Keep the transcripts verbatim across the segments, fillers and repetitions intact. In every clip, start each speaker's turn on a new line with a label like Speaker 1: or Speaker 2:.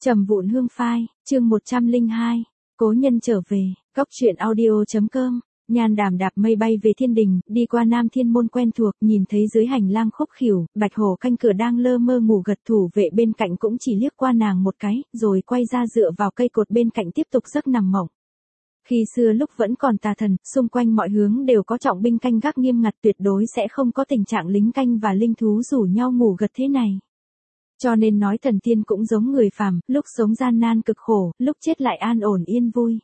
Speaker 1: Trầm vụn hương phai, chương một trăm lẻ hai, cố nhân trở về, góc truyện audio.com, Nhan Đàm đạp mây bay về thiên đình, đi qua Nam Thiên Môn quen thuộc, nhìn thấy dưới hành lang khúc khỉu, Bạch Hổ canh cửa đang lơ mơ ngủ gật, thủ vệ bên cạnh cũng chỉ liếc qua nàng một cái, rồi quay ra dựa vào cây cột bên cạnh tiếp tục giấc nằm mộng. Khi xưa lúc vẫn còn tà thần, xung quanh mọi hướng đều có trọng binh canh gác nghiêm ngặt, tuyệt đối sẽ không có tình trạng lính canh và linh thú rủ nhau ngủ gật thế này. Cho nên nói thần tiên cũng giống người phàm, lúc sống gian nan cực khổ, lúc chết lại an ổn yên vui.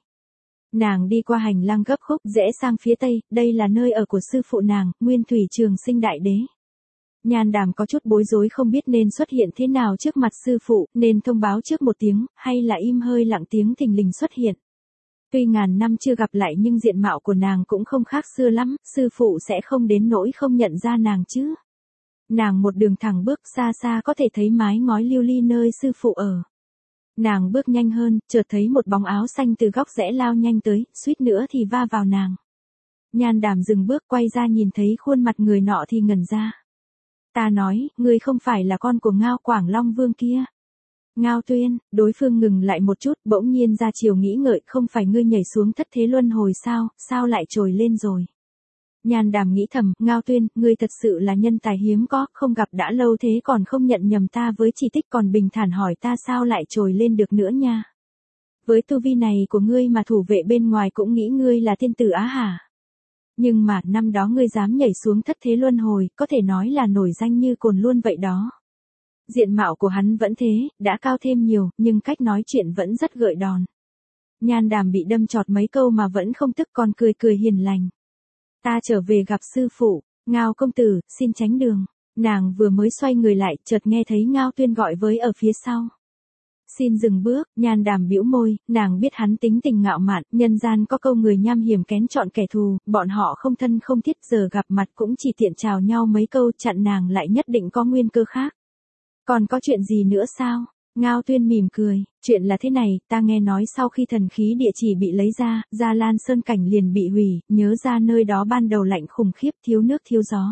Speaker 1: Nàng đi qua hành lang gấp khúc, rẽ sang phía tây, đây là nơi ở của sư phụ nàng, Nguyên Thủy Trường Sinh Đại Đế. Nhan Đàm có chút bối rối không biết nên xuất hiện thế nào trước mặt sư phụ, nên thông báo trước một tiếng, hay là im hơi lặng tiếng thình lình xuất hiện. Tuy ngàn năm chưa gặp lại nhưng diện mạo của nàng cũng không khác xưa lắm, sư phụ sẽ không đến nỗi không nhận ra nàng chứ. Nàng một đường thẳng bước, xa xa có thể thấy mái ngói lưu ly nơi sư phụ ở. Nàng bước nhanh hơn, chợt thấy một bóng áo xanh từ góc rẽ lao nhanh tới, suýt nữa thì va vào nàng. Nhan Đàm dừng bước quay ra nhìn thấy khuôn mặt người nọ thì ngẩn ra. Ta nói, ngươi không phải là con của Ngao Quảng Long Vương kia. Ngao Tuyên, đối phương ngừng lại một chút, bỗng nhiên ra chiều nghĩ ngợi, không phải ngươi nhảy xuống thất thế luân hồi sao, sao lại trồi lên rồi. Nhan Đàm nghĩ thầm, Ngao Tuyên, ngươi thật sự là nhân tài hiếm có, không gặp đã lâu thế còn không nhận nhầm ta với chỉ tích, còn bình thản hỏi ta sao lại trồi lên được nữa nha. Với tu vi này của ngươi mà thủ vệ bên ngoài cũng nghĩ ngươi là thiên tử á hả. Nhưng mà năm đó ngươi dám nhảy xuống thất thế luân hồi, có thể nói là nổi danh như cồn luôn vậy đó. Diện mạo của hắn vẫn thế, đã cao thêm nhiều, nhưng cách nói chuyện vẫn rất gợi đòn. Nhan Đàm bị đâm chọt mấy câu mà vẫn không tức, còn cười cười hiền lành. Ta trở về gặp sư phụ, Ngao công tử, xin tránh đường. Nàng vừa mới xoay người lại, chợt nghe thấy Ngao Tuyên gọi với ở phía sau. Xin dừng bước, Nhan Đàm bĩu môi, nàng biết hắn tính tình ngạo mạn, nhân gian có câu người nham hiểm kén chọn kẻ thù, bọn họ không thân không thiết, giờ gặp mặt cũng chỉ tiện chào nhau mấy câu, chặn nàng lại nhất định có nguyên cơ khác. Còn có chuyện gì nữa sao? Ngao Tuyên mỉm cười, chuyện là thế này, ta nghe nói sau khi thần khí địa chỉ bị lấy ra, Gia Lan Sơn cảnh liền bị hủy, nhớ ra nơi đó ban đầu lạnh khủng khiếp, thiếu nước thiếu gió.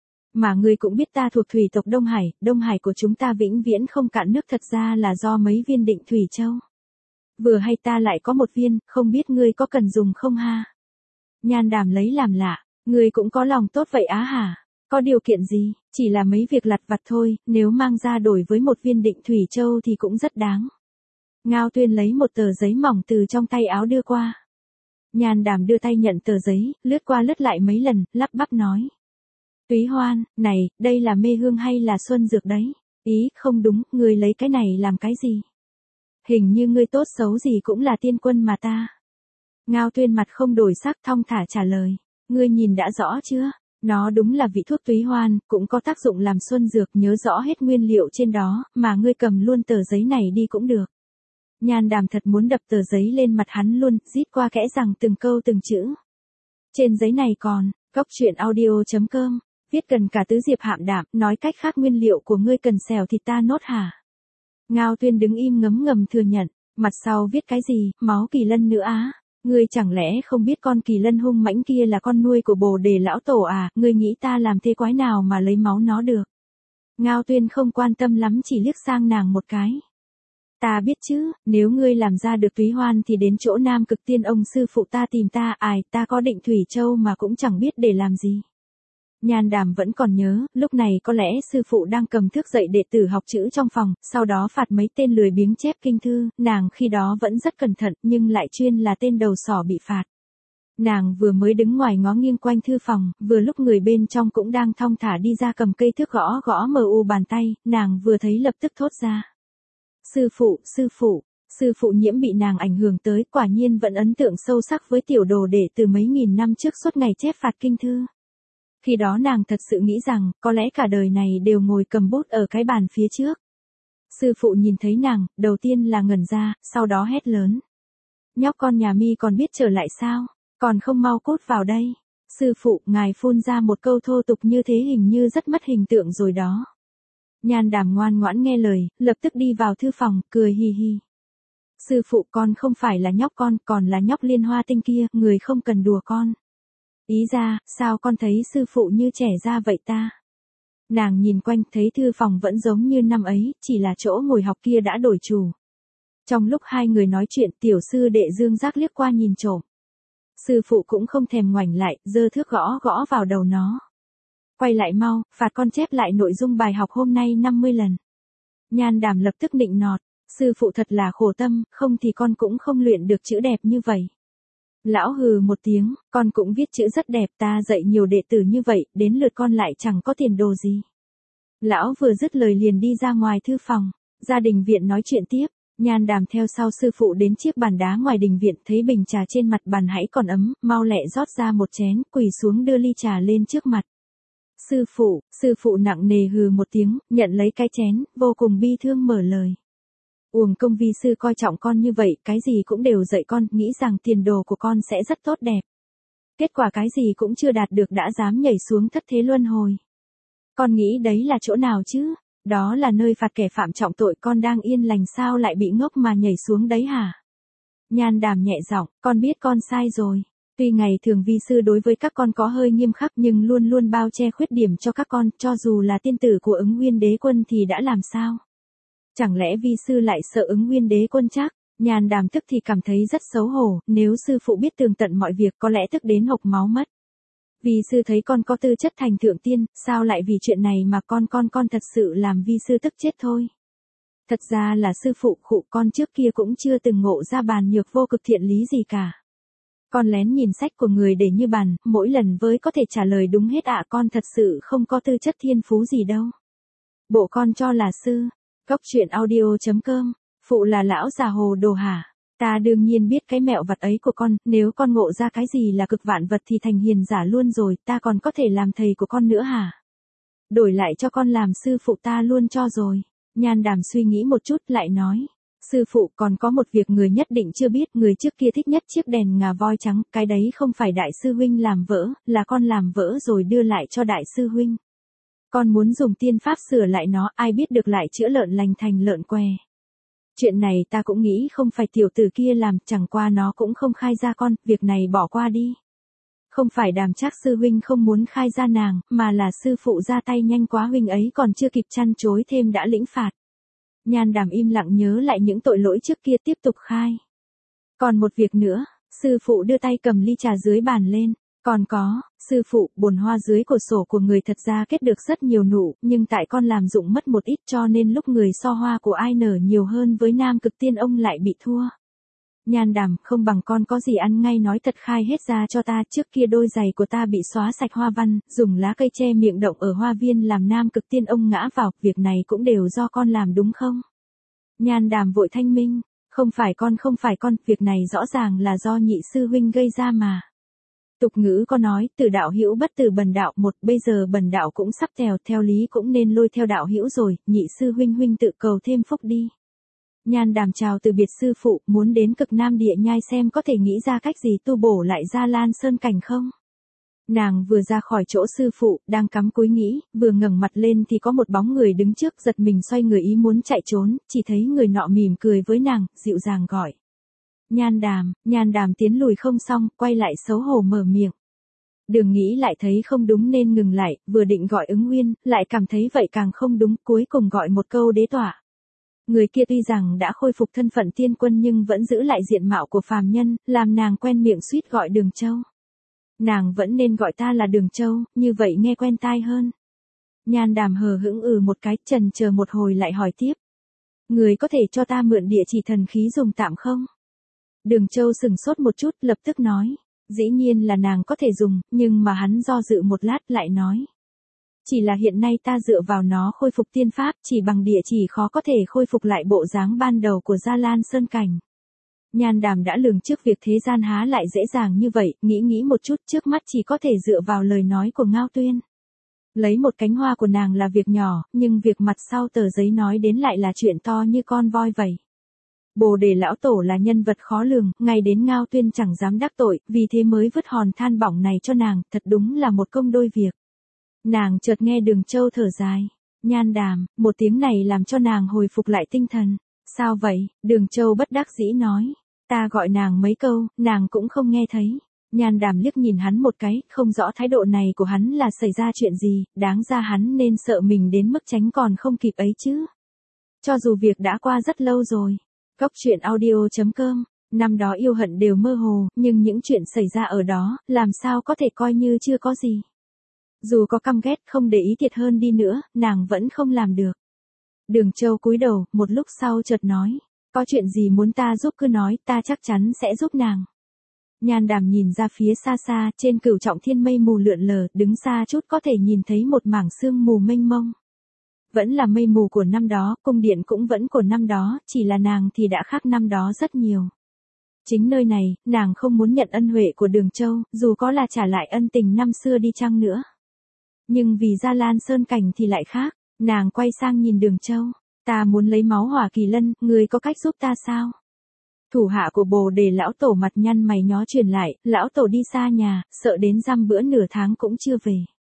Speaker 1: Mà ngươi cũng biết ta thuộc thủy tộc Đông Hải, Đông Hải của chúng ta vĩnh viễn không cạn nước, thật ra là do mấy viên định thủy châu. Vừa hay ta lại có một viên, không biết ngươi có cần dùng không ha? Nhan Đàm lấy làm lạ, ngươi cũng có lòng tốt vậy á hả? Có điều kiện gì, chỉ là mấy việc lặt vặt thôi, nếu mang ra đổi với một viên định thủy châu thì cũng rất đáng. Ngao Tuyên lấy một tờ giấy mỏng từ trong tay áo đưa qua. Nhan Đàm đưa tay nhận tờ giấy, lướt qua lướt lại mấy lần, lắp bắp nói. Túy Hoan, này, đây là mê hương hay là xuân dược đấy? Ý, không đúng, ngươi lấy cái này làm cái gì? Hình như ngươi tốt xấu gì cũng là tiên quân mà ta. Ngao Tuyên mặt không đổi sắc, thong thả trả lời. Ngươi nhìn đã rõ chưa? Nó đúng là vị thuốc túy hoan, cũng có tác dụng làm xuân dược, nhớ rõ hết nguyên liệu trên đó, mà ngươi cầm luôn tờ giấy này đi cũng được. Nhan Đàm thật muốn đập tờ giấy lên mặt hắn luôn, rít qua kẽ rằng từng câu từng chữ. Trên giấy này còn, góc truyện audio.com, viết cần cả tứ diệp hạm đạm, nói cách khác nguyên liệu của ngươi cần xèo thịt ta nốt hả? Ngao Tuyên đứng im ngấm ngầm thừa nhận, mặt sau viết cái gì, máu kỳ lân nữa á? Ngươi chẳng lẽ không biết con kỳ lân hung mãnh kia là con nuôi của Bồ Đề lão tổ à, ngươi nghĩ ta làm thế quái nào mà lấy máu nó được? Ngao Tuyên không quan tâm lắm, chỉ liếc sang nàng một cái. Ta biết chứ, nếu ngươi làm ra được túy hoan thì đến chỗ Nam Cực Tiên ông sư phụ ta tìm ta, ai, ta có định thủy châu mà cũng chẳng biết để làm gì. Nhan Đàm vẫn còn nhớ, lúc này có lẽ sư phụ đang cầm thước dạy đệ tử học chữ trong phòng, sau đó phạt mấy tên lười biếng chép kinh thư, nàng khi đó vẫn rất cẩn thận, nhưng lại chuyên là tên đầu sỏ bị phạt. Nàng vừa mới đứng ngoài ngó nghiêng quanh thư phòng, vừa lúc người bên trong cũng đang thong thả đi ra cầm cây thước gõ gõ mờ u bàn tay, nàng vừa thấy lập tức thốt ra. Sư phụ, sư phụ, sư phụ Nhiễm bị nàng ảnh hưởng tới, quả nhiên vẫn ấn tượng sâu sắc với tiểu đồ đệ từ mấy nghìn năm trước suốt ngày chép phạt kinh thư. Khi đó nàng thật sự nghĩ rằng, có lẽ cả đời này đều ngồi cầm bút ở cái bàn phía trước. Sư phụ nhìn thấy nàng, đầu tiên là ngẩn ra, sau đó hét lớn. Nhóc con nhà mi còn biết trở lại sao? Còn không mau cút vào đây. Sư phụ, ngài phun ra một câu thô tục như thế hình như rất mất hình tượng rồi đó. Nhan Đàm ngoan ngoãn nghe lời, lập tức đi vào thư phòng, cười hi hi. Sư phụ, con không phải là nhóc con, còn là nhóc Liên Hoa Tinh kia, người không cần đùa con. Ý ra, sao con thấy sư phụ như trẻ ra vậy ta? Nàng nhìn quanh thấy thư phòng vẫn giống như năm ấy, chỉ là chỗ ngồi học kia đã đổi chủ. Trong lúc hai người nói chuyện, tiểu sư đệ Dương Giác liếc qua nhìn trộm. Sư phụ cũng không thèm ngoảnh lại, giơ thước gõ gõ vào đầu nó. Quay lại mau, phạt con chép lại nội dung bài học hôm nay năm mươi lần. Nhan Đàm lập tức nịnh nọt, sư phụ thật là khổ tâm, không thì con cũng không luyện được chữ đẹp như vậy. Lão hừ một tiếng, con cũng viết chữ rất đẹp, ta dạy nhiều đệ tử như vậy, đến lượt con lại chẳng có tiền đồ gì. Lão vừa dứt lời liền đi ra ngoài thư phòng, ra đình viện nói chuyện tiếp. Nhan Đàm theo sau sư phụ đến chiếc bàn đá ngoài đình viện, thấy bình trà trên mặt bàn hãy còn ấm, mau lẹ rót ra một chén, quỳ xuống đưa ly trà lên trước mặt. Sư phụ, sư phụ nặng nề hừ một tiếng, nhận lấy cái chén, vô cùng bi thương mở lời. Uổng công vi sư coi trọng con như vậy, cái gì cũng đều dạy con, nghĩ rằng tiền đồ của con sẽ rất tốt đẹp. Kết quả cái gì cũng chưa đạt được đã dám nhảy xuống thất thế luân hồi. Con nghĩ đấy là chỗ nào chứ? Đó là nơi phạt kẻ phạm trọng tội, con đang yên lành sao lại bị ngốc mà nhảy xuống đấy hả? Nhan Đàm nhẹ giọng, con biết con sai rồi. Tuy ngày thường vi sư đối với các con có hơi nghiêm khắc nhưng luôn luôn bao che khuyết điểm cho các con, cho dù là tiên tử của Ứng Nguyên Đế Quân thì đã làm sao? Chẳng lẽ vi sư lại sợ Ứng Nguyên Đế Quân chắc? Nhan Đàm tức thì cảm thấy rất xấu hổ, nếu sư phụ biết tường tận mọi việc có lẽ tức đến hộc máu mất. Vi sư thấy con có tư chất thành thượng tiên, sao lại vì chuyện này mà con con con thật sự làm vi sư tức chết thôi. Thật ra là sư phụ khụ, con trước kia cũng chưa từng ngộ ra bàn nhược vô cực thiện lý gì cả. Con lén nhìn sách của người để như bàn, mỗi lần với có thể trả lời đúng hết ạ, con thật sự không có tư chất thiên phú gì đâu. Bộ con cho là sư. Góc truyện audio chấm com, phụ là lão già hồ đồ hả? Ta đương nhiên biết cái mẹo vặt ấy của con, nếu con ngộ ra cái gì là cực vạn vật thì thành hiền giả luôn rồi, ta còn có thể làm thầy của con nữa hả? Đổi lại cho con làm sư phụ ta luôn cho rồi. Nhan Đàm suy nghĩ một chút lại nói. Sư phụ còn có một việc người nhất định chưa biết, người trước kia thích nhất chiếc đèn ngà voi trắng, cái đấy không phải đại sư huynh làm vỡ, là con làm vỡ rồi đưa lại cho đại sư huynh. Con muốn dùng tiên pháp sửa lại nó, ai biết được lại chữa lợn lành thành lợn què. Chuyện này ta cũng nghĩ không phải tiểu tử kia làm, chẳng qua nó cũng không khai ra con, việc này bỏ qua đi. Không phải Đàm Trác sư huynh không muốn khai ra nàng, mà là sư phụ ra tay nhanh quá, huynh ấy còn chưa kịp chăn chối thêm đã lĩnh phạt. Nhan Đàm im lặng nhớ lại những tội lỗi trước kia tiếp tục khai. Còn một việc nữa, sư phụ đưa tay cầm ly trà dưới bàn lên. Còn có, sư phụ, bồn hoa dưới cổ sổ của người thật ra kết được rất nhiều nụ, nhưng tại con làm dụng mất một ít cho nên lúc người so hoa của ai nở nhiều hơn với Nam Cực Tiên ông lại bị thua. Nhan Đàm, không bằng con có gì ăn ngay nói thật khai hết ra cho ta, trước kia đôi giày của ta bị xóa sạch hoa văn, dùng lá cây che miệng động ở hoa viên làm Nam Cực Tiên ông ngã vào, việc này cũng đều do con làm đúng không? Nhan Đàm vội thanh minh, không phải con không phải con, việc này rõ ràng là do nhị sư huynh gây ra mà. Tục ngữ có nói, từ đạo hữu bất từ bần đạo, một bây giờ bần đạo cũng sắp theo, theo lý cũng nên lôi theo đạo hữu rồi, nhị sư huynh huynh tự cầu thêm phúc đi. Nhan Đàm chào từ biệt sư phụ, muốn đến Cực Nam Địa Nhai xem có thể nghĩ ra cách gì tu bổ lại Gia Lan Sơn Cảnh không. Nàng vừa ra khỏi chỗ sư phụ, đang cắm cúi nghĩ, vừa ngẩng mặt lên thì có một bóng người đứng trước, giật mình xoay người ý muốn chạy trốn, chỉ thấy người nọ mỉm cười với nàng, dịu dàng gọi. Nhan Đàm, Nhan Đàm tiến lùi không xong, quay lại xấu hổ mở miệng. Đường nghĩ lại thấy không đúng nên ngừng lại, vừa định gọi Ứng Nguyên, lại cảm thấy vậy càng không đúng, cuối cùng gọi một câu đế tỏa. Người kia tuy rằng đã khôi phục thân phận tiên quân nhưng vẫn giữ lại diện mạo của phàm nhân, làm nàng quen miệng suýt gọi Đường Châu. Nàng vẫn nên gọi ta là Đường Châu, như vậy nghe quen tai hơn. Nhan Đàm hờ hững ừ một cái, chần chờ một hồi lại hỏi tiếp. Người có thể cho ta mượn địa chỉ thần khí dùng tạm không? Đường Châu sừng sốt một chút, lập tức nói. Dĩ nhiên là nàng có thể dùng, nhưng mà hắn do dự một lát lại nói. Chỉ là hiện nay ta dựa vào nó khôi phục tiên pháp, chỉ bằng địa chỉ khó có thể khôi phục lại bộ dáng ban đầu của Gia Lan Sơn Cảnh. Nhan Đàm đã lường trước việc thế gian há lại dễ dàng như vậy, nghĩ nghĩ một chút, trước mắt chỉ có thể dựa vào lời nói của Ngao Tuyên. Lấy một cánh hoa của nàng là việc nhỏ, nhưng việc mặt sau tờ giấy nói đến lại là chuyện to như con voi vậy. Bồ Đề lão tổ là nhân vật khó lường, ngay đến Ngao Tuyên chẳng dám đắc tội, vì thế mới vứt hòn than bỏng này cho nàng, thật đúng là một công đôi việc. Nàng chợt nghe Đường Châu thở dài. Nhan Đàm, một tiếng này làm cho nàng hồi phục lại tinh thần. Sao vậy? Đường Châu bất đắc dĩ nói. Ta gọi nàng mấy câu, nàng cũng không nghe thấy. Nhan Đàm liếc nhìn hắn một cái, không rõ thái độ này của hắn là xảy ra chuyện gì, đáng ra hắn nên sợ mình đến mức tránh còn không kịp ấy chứ. Cho dù việc đã qua rất lâu rồi. Cóc truyện audio chấm com. Năm đó yêu hận đều mơ hồ, nhưng những chuyện xảy ra ở đó, làm sao có thể coi như chưa có gì. Dù có căm ghét không để ý thiệt hơn đi nữa, nàng vẫn không làm được. Đường Châu cúi đầu, một lúc sau chợt nói, có chuyện gì muốn ta giúp cứ nói, ta chắc chắn sẽ giúp nàng. Nhan Đàm nhìn ra phía xa xa, trên Cửu Trọng Thiên mây mù lượn lờ, đứng xa chút có thể nhìn thấy một mảng sương mù mênh mông. Vẫn là mây mù của năm đó, cung điện cũng vẫn của năm đó, chỉ là nàng thì đã khác năm đó rất nhiều. Chính nơi này, nàng không muốn nhận ân huệ của Đường Châu, dù có là trả lại ân tình năm xưa đi chăng nữa. Nhưng vì Gia Lan Sơn Cảnh thì lại khác, nàng quay sang nhìn Đường Châu, ta muốn lấy máu Hỏa Kỳ Lân, người có cách giúp ta sao? Thủ hạ của Bồ Đề lão tổ mặt nhăn mày nhó truyền lại, lão tổ đi xa nhà, sợ đến dăm bữa nửa tháng cũng chưa về.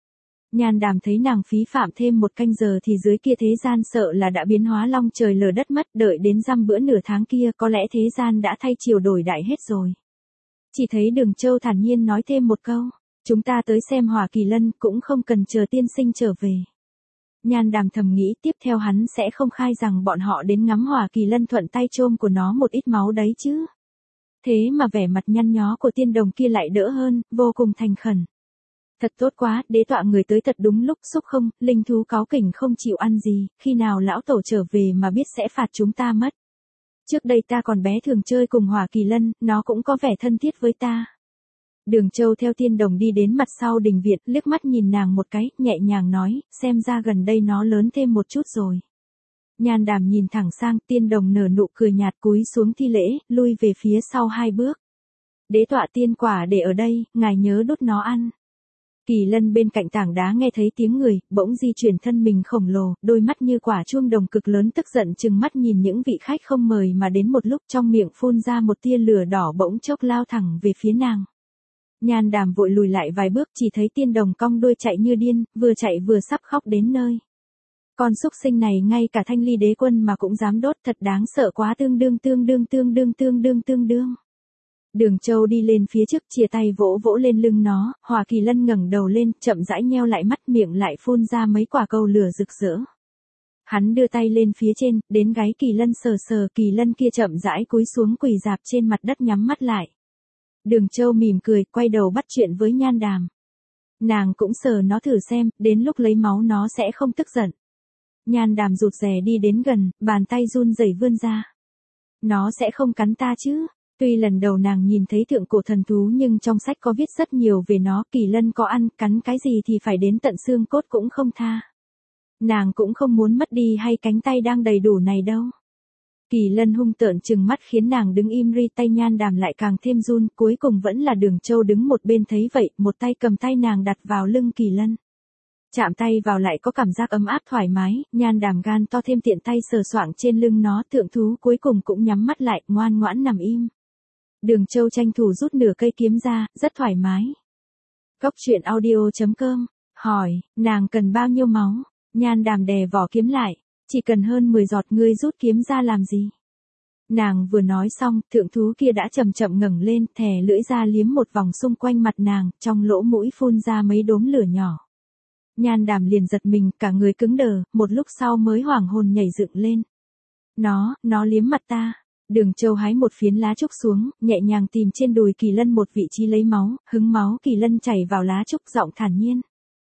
Speaker 1: Nhan Đàm thấy nàng phí phạm thêm một canh giờ thì dưới kia thế gian sợ là đã biến hóa long trời lở đất mất, đợi đến dăm bữa nửa tháng kia có lẽ thế gian đã thay chiều đổi đại hết rồi. Chỉ thấy Đường Châu thản nhiên nói thêm một câu, chúng ta tới xem Hỏa Kỳ Lân cũng không cần chờ tiên sinh trở về. Nhan Đàm thầm nghĩ tiếp theo hắn sẽ không khai rằng bọn họ đến ngắm Hỏa Kỳ Lân thuận tay chôm của nó một ít máu đấy chứ. Thế mà vẻ mặt nhăn nhó của tiên đồng kia lại đỡ hơn, vô cùng thành khẩn. Thật tốt quá, đế tọa người tới thật đúng lúc, xúc không, linh thú cáu kỉnh không chịu ăn gì, khi nào lão tổ trở về mà biết sẽ phạt chúng ta mất. Trước đây ta còn bé thường chơi cùng Hỏa Kỳ Lân, nó cũng có vẻ thân thiết với ta. Đường Châu theo tiên đồng đi đến mặt sau đình viện, liếc mắt nhìn nàng một cái, nhẹ nhàng nói, xem ra gần đây nó lớn thêm một chút rồi. Nhan Đàm nhìn thẳng sang, tiên đồng nở nụ cười nhạt cúi xuống thi lễ, lui về phía sau hai bước. Đế tọa tiên quả để ở đây, ngài nhớ đút nó ăn. Kỳ Lân bên cạnh tảng đá nghe thấy tiếng người, bỗng di chuyển thân mình khổng lồ, đôi mắt như quả chuông đồng cực lớn tức giận chừng mắt nhìn những vị khách không mời mà đến một lúc trong miệng phun ra một tia lửa đỏ bỗng chốc lao thẳng về phía nàng. Nhan Đàm vội lùi lại vài bước chỉ thấy tiên đồng cong đuôi chạy như điên, vừa chạy vừa sắp khóc đến nơi. Con súc sinh này ngay cả Thanh Ly đế quân mà cũng dám đốt, thật đáng sợ quá, tương đương tương đương tương đương tương đương tương đương. Đường Châu đi lên phía trước chia tay vỗ vỗ lên lưng nó, Hỏa Kỳ Lân ngẩng đầu lên, chậm rãi nheo lại mắt, miệng lại phun ra mấy quả cầu lửa rực rỡ. Hắn đưa tay lên phía trên, đến gáy Kỳ Lân sờ sờ, Kỳ Lân kia chậm rãi cúi xuống quỳ rạp trên mặt đất nhắm mắt lại. Đường Châu mỉm cười, quay đầu bắt chuyện với Nhan Đàm. Nàng cũng sờ nó thử xem, đến lúc lấy máu nó sẽ không tức giận. Nhan Đàm rụt rè đi đến gần, bàn tay run rẩy vươn ra. Nó sẽ không cắn ta chứ? Tuy lần đầu nàng nhìn thấy thượng cổ thần thú nhưng trong sách có viết rất nhiều về nó, Kỳ Lân có ăn, cắn cái gì thì phải đến tận xương cốt cũng không tha. Nàng cũng không muốn mất đi hay cánh tay đang đầy đủ này đâu. Kỳ Lân hung tợn trừng mắt khiến nàng đứng im ri, tay Nhan Đàm lại càng thêm run, cuối cùng vẫn là Đường Châu đứng một bên thấy vậy, một tay cầm tay nàng đặt vào lưng Kỳ Lân. Chạm tay vào lại có cảm giác ấm áp thoải mái, Nhan Đàm gan to thêm tiện tay sờ soạng trên lưng nó, thượng thú cuối cùng cũng nhắm mắt lại, ngoan ngoãn nằm im. Đường Châu tranh thủ rút nửa cây kiếm ra, rất thoải mái. Cóc truyện audio chấm com, hỏi, nàng cần bao nhiêu máu? Nhan Đàm đè vỏ kiếm lại, chỉ cần hơn mười giọt, ngươi rút kiếm ra làm gì? Nàng vừa nói xong, thượng thú kia đã chậm chậm ngẩng lên, thè lưỡi ra liếm một vòng xung quanh mặt nàng, trong lỗ mũi phun ra mấy đốm lửa nhỏ. Nhan Đàm liền giật mình, cả người cứng đờ, một lúc sau mới hoảng hồn nhảy dựng lên. Nó, nó liếm mặt ta. Đường Châu hái một phiến lá trúc xuống, nhẹ nhàng tìm trên đùi Kỳ Lân một vị trí lấy máu, hứng máu Kỳ Lân chảy vào lá trúc, giọng thản nhiên.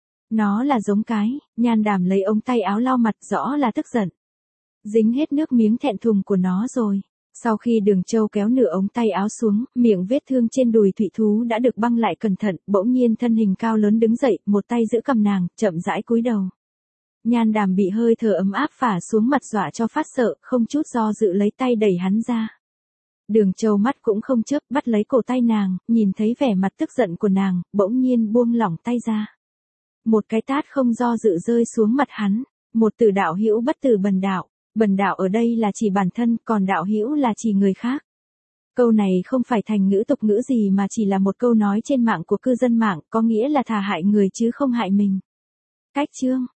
Speaker 1: Nó là giống cái. Nhan Đàm lấy ống tay áo lau mặt, rõ là tức giận. Dính hết nước miếng thẹn thùng của nó rồi. Sau khi Đường Châu kéo nửa ống tay áo xuống, miệng vết thương trên đùi thụy thú đã được băng lại cẩn thận, bỗng nhiên thân hình cao lớn đứng dậy, một tay giữ cầm nàng, chậm rãi cúi đầu. Nhan Đàm bị hơi thở ấm áp phả xuống mặt dọa cho phát sợ, không chút do dự lấy tay đẩy hắn ra. Đường Châu mắt cũng không chớp, bắt lấy cổ tay nàng, nhìn thấy vẻ mặt tức giận của nàng, bỗng nhiên buông lỏng tay ra. Một cái tát không do dự rơi xuống mặt hắn, một từ đạo hữu bất tử bần đạo, bần đạo ở đây là chỉ bản thân, còn đạo hữu là chỉ người khác. Câu này không phải thành ngữ tục ngữ gì mà chỉ là một câu nói trên mạng của cư dân mạng, có nghĩa là thà hại người chứ không hại mình. Cách chương